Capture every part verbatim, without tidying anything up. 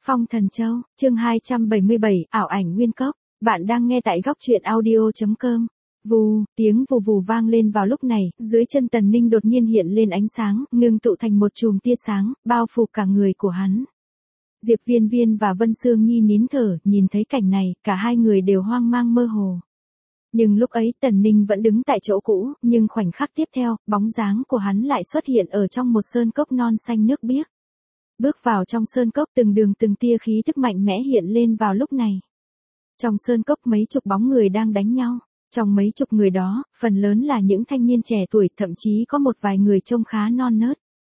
Phong Thần Châu, chương hai trăm bảy mươi bảy, ảo ảnh nguyên cốc. Bạn đang nghe tại góc truyện audio chấm com. Vù, tiếng vù vù vang lên vào lúc này, dưới chân Tần Ninh đột nhiên hiện lên ánh sáng, ngưng tụ thành một chùm tia sáng, bao phủ cả người của hắn. Diệp Viên Viên và Vân Sương Nhi nín thở, nhìn thấy cảnh này, cả hai người đều hoang mang mơ hồ. Nhưng lúc ấy Tần Ninh vẫn đứng tại chỗ cũ, nhưng khoảnh khắc tiếp theo, bóng dáng của hắn lại xuất hiện ở trong một sơn cốc non xanh nước biếc. Bước vào trong sơn cốc, từng đường từng tia khí thức mạnh mẽ hiện lên vào lúc này. Trong sơn cốc mấy chục bóng người đang đánh nhau. Trong mấy chục người đó, phần lớn là những thanh niên trẻ tuổi, thậm chí có một vài người trông khá non nớt.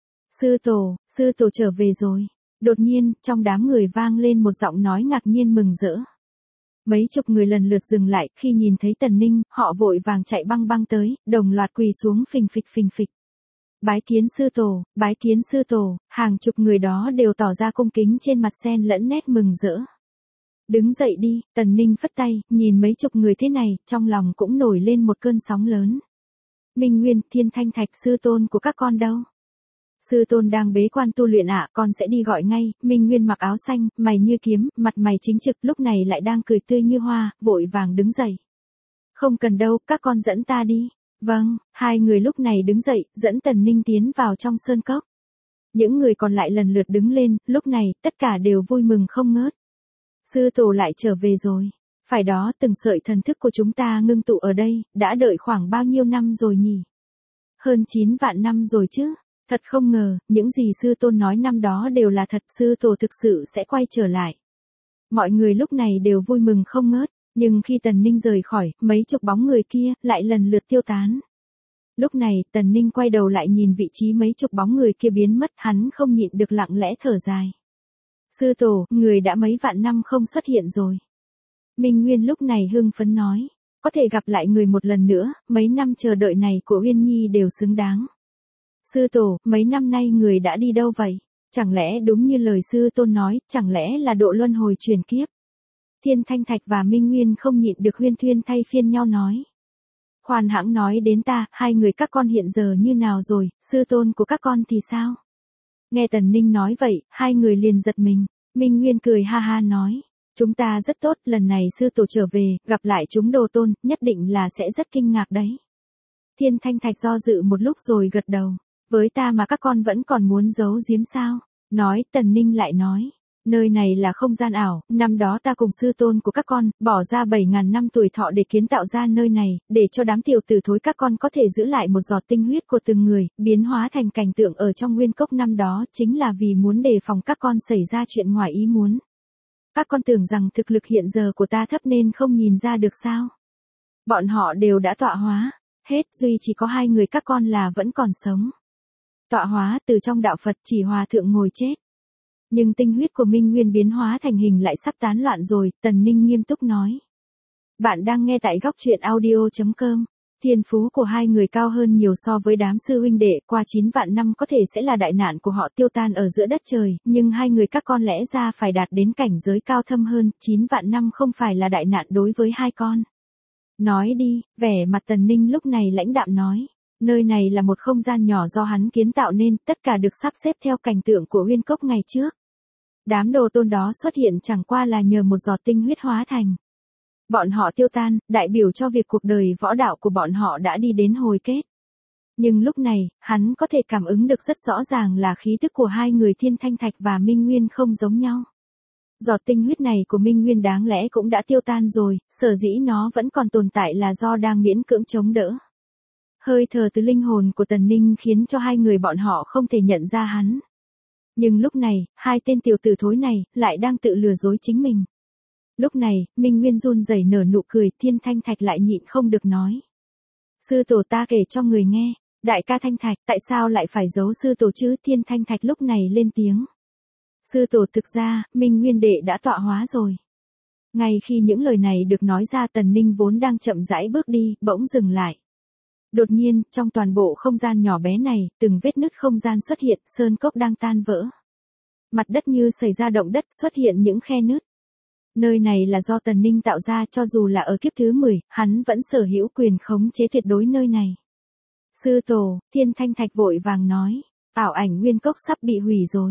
Sư tổ, sư tổ trở về rồi. Đột nhiên, trong đám người vang lên một giọng nói ngạc nhiên mừng rỡ. Mấy chục người lần lượt dừng lại, khi nhìn thấy Tần Ninh, họ vội vàng chạy băng băng tới, đồng loạt quỳ xuống phình phịch phình phịch. Bái kiến sư tổ, bái kiến sư tổ, hàng chục người đó đều tỏ ra cung kính, trên mặt xen lẫn nét mừng rỡ. Đứng dậy đi, Tần Ninh phất tay, nhìn mấy chục người thế này, trong lòng cũng nổi lên một cơn sóng lớn. Minh Nguyên, Thiên Thanh Thạch, sư tôn của các con đâu? Sư tôn đang bế quan tu luyện ạ, à, con sẽ đi gọi ngay. Minh Nguyên mặc áo xanh, mày như kiếm, mặt mày chính trực, lúc này lại đang cười tươi như hoa, vội vàng đứng dậy. Không cần đâu, các con dẫn ta đi. Vâng, hai người lúc này đứng dậy, dẫn Tần Ninh tiến vào trong sơn cốc. Những người còn lại lần lượt đứng lên, lúc này, tất cả đều vui mừng không ngớt. Sư tổ lại trở về rồi. Phải đó, từng sợi thần thức của chúng ta ngưng tụ ở đây, đã đợi khoảng bao nhiêu năm rồi nhỉ? Hơn chín vạn năm rồi chứ. Thật không ngờ, những gì sư tôn nói năm đó đều là thật, sư tổ thực sự sẽ quay trở lại. Mọi người lúc này đều vui mừng không ngớt. Nhưng khi Tần Ninh rời khỏi, mấy chục bóng người kia, lại lần lượt tiêu tán. Lúc này, Tần Ninh quay đầu lại nhìn vị trí mấy chục bóng người kia biến mất, hắn không nhịn được lặng lẽ thở dài. Sư tổ, người đã mấy vạn năm không xuất hiện rồi. Minh Nguyên lúc này hưng phấn nói. Có thể gặp lại người một lần nữa, mấy năm chờ đợi này của Uyên Nhi đều xứng đáng. Sư tổ, mấy năm nay người đã đi đâu vậy? Chẳng lẽ đúng như lời sư tôn nói, chẳng lẽ là độ luân hồi truyền kiếp? Thiên Thanh Thạch và Minh Nguyên không nhịn được huyên thuyên thay phiên nhau nói. Khoan hãng nói đến ta, hai người các con hiện giờ như nào rồi, sư tôn của các con thì sao? Nghe Tần Ninh nói vậy, hai người liền giật mình. Minh Nguyên cười ha ha nói. Chúng ta rất tốt, lần này sư tổ trở về, gặp lại chúng đồ tôn, nhất định là sẽ rất kinh ngạc đấy. Thiên Thanh Thạch do dự một lúc rồi gật đầu. Với ta mà các con vẫn còn muốn giấu giếm sao? Nói, Tần Ninh lại nói. Nơi này là không gian ảo, năm đó ta cùng sư tôn của các con, bỏ ra bảy ngàn năm tuổi thọ để kiến tạo ra nơi này, để cho đám tiểu tử thối các con có thể giữ lại một giọt tinh huyết của từng người, biến hóa thành cảnh tượng ở trong nguyên cốc năm đó, chính là vì muốn đề phòng các con xảy ra chuyện ngoài ý muốn. Các con tưởng rằng thực lực hiện giờ của ta thấp nên không nhìn ra được sao? Bọn họ đều đã tọa hóa, hết, duy chỉ có hai người các con là vẫn còn sống. Tọa hóa từ trong đạo Phật, chỉ hòa thượng ngồi chết. Nhưng tinh huyết của Minh Nguyên biến hóa thành hình lại sắp tán loạn rồi, Tần Ninh nghiêm túc nói. Bạn đang nghe tại góc truyện audio chấm com. Thiên phú của hai người cao hơn nhiều so với đám sư huynh đệ, qua chín vạn năm có thể sẽ là đại nạn của họ tiêu tan ở giữa đất trời, nhưng hai người các con lẽ ra phải đạt đến cảnh giới cao thâm hơn, chín vạn năm không phải là đại nạn đối với hai con. Nói đi, vẻ mặt Tần Ninh lúc này lãnh đạm nói. Nơi này là một không gian nhỏ do hắn kiến tạo nên, tất cả được sắp xếp theo cảnh tượng của Uyên Cốc ngày trước. Đám đồ tôn đó xuất hiện chẳng qua là nhờ một giọt tinh huyết hóa thành. Bọn họ tiêu tan, đại biểu cho việc cuộc đời võ đạo của bọn họ đã đi đến hồi kết. Nhưng lúc này, hắn có thể cảm ứng được rất rõ ràng là khí tức của hai người Thiên Thanh Thạch và Minh Nguyên không giống nhau. Giọt tinh huyết này của Minh Nguyên đáng lẽ cũng đã tiêu tan rồi, sở dĩ nó vẫn còn tồn tại là do đang miễn cưỡng chống đỡ. Hơi thở từ linh hồn của Tần Ninh khiến cho hai người bọn họ không thể nhận ra hắn. Nhưng lúc này, hai tên tiểu tử thối này, lại đang tự lừa dối chính mình. Lúc này, Minh Nguyên run rẩy nở nụ cười, Thiên Thanh Thạch lại nhịn không được nói. Sư tổ ta kể cho người nghe, đại ca Thanh Thạch, tại sao lại phải giấu sư tổ chứ? Thiên Thanh Thạch lúc này lên tiếng. Sư tổ, thực ra, Minh Nguyên đệ đã tọa hóa rồi. Ngay khi những lời này được nói ra, Tần Ninh vốn đang chậm rãi bước đi, bỗng dừng lại. Đột nhiên, trong toàn bộ không gian nhỏ bé này, từng vết nứt không gian xuất hiện, sơn cốc đang tan vỡ. Mặt đất như xảy ra động đất, xuất hiện những khe nứt. Nơi này là do Tần Ninh tạo ra, cho dù là ở kiếp thứ mười, hắn vẫn sở hữu quyền khống chế tuyệt đối nơi này. Sư tổ, Thiên Thanh Thạch vội vàng nói, ảo ảnh nguyên cốc sắp bị hủy rồi.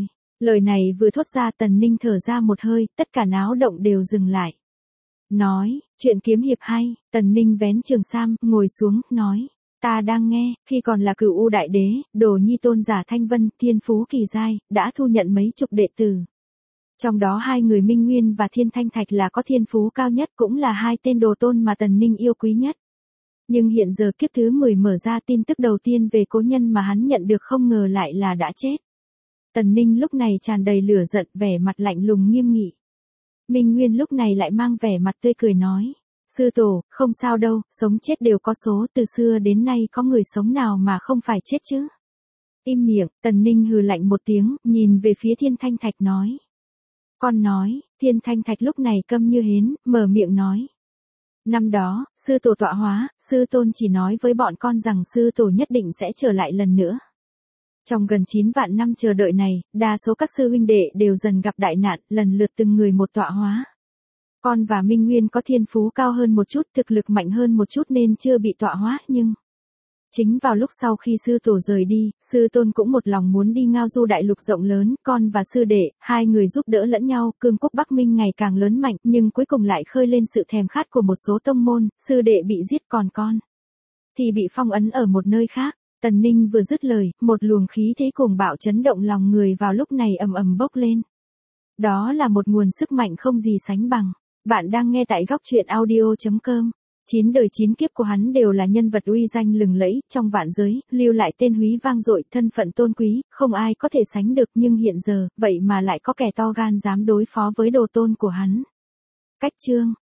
Lời này vừa thốt ra Tần Ninh thở ra một hơi, tất cả náo động đều dừng lại. Nói, chuyện kiếm hiệp hay, Tần Ninh vén trường sam, ngồi xuống, nói. Ta đang nghe, khi còn là Cửu U Đại Đế, đồ nhi tôn giả Thanh Vân, thiên phú kỳ giai, đã thu nhận mấy chục đệ tử. Trong đó hai người Minh Nguyên và Thiên Thanh Thạch là có thiên phú cao nhất, cũng là hai tên đồ tôn mà Tần Ninh yêu quý nhất. Nhưng hiện giờ kiếp thứ mười mở ra, tin tức đầu tiên về cố nhân mà hắn nhận được không ngờ lại là đã chết. Tần Ninh lúc này tràn đầy lửa giận, vẻ mặt lạnh lùng nghiêm nghị. Minh Nguyên lúc này lại mang vẻ mặt tươi cười nói. Sư tổ, không sao đâu, sống chết đều có số, từ xưa đến nay có người sống nào mà không phải chết chứ. Im miệng, Tần Ninh hừ lạnh một tiếng, nhìn về phía Thiên Thanh Thạch nói. Con nói, Thiên Thanh Thạch lúc này câm như hến, mở miệng nói. Năm đó, sư tổ tọa hóa, sư tôn chỉ nói với bọn con rằng sư tổ nhất định sẽ trở lại lần nữa. Trong gần chín vạn năm chờ đợi này, đa số các sư huynh đệ đều dần gặp đại nạn, lần lượt từng người một tọa hóa. Con và Minh Nguyên có thiên phú cao hơn một chút, thực lực mạnh hơn một chút nên chưa bị tọa hóa, nhưng... Chính vào lúc sau khi sư tổ rời đi, sư tôn cũng một lòng muốn đi ngao du đại lục rộng lớn, con và sư đệ, hai người giúp đỡ lẫn nhau, cương quốc Bắc Minh ngày càng lớn mạnh, nhưng cuối cùng lại khơi lên sự thèm khát của một số tông môn, sư đệ bị giết còn con thì bị phong ấn ở một nơi khác. Tần Ninh vừa dứt lời, một luồng khí thế cuồng bạo chấn động lòng người vào lúc này ầm ầm bốc lên. Đó là một nguồn sức mạnh không gì sánh bằng. Bạn đang nghe tại góc truyện audio chấm com. Chín đời chín kiếp của hắn đều là nhân vật uy danh lừng lẫy trong vạn giới, lưu lại tên húy vang dội, thân phận tôn quý, không ai có thể sánh được, nhưng hiện giờ, vậy mà lại có kẻ to gan dám đối phó với đồ tôn của hắn. Cách chương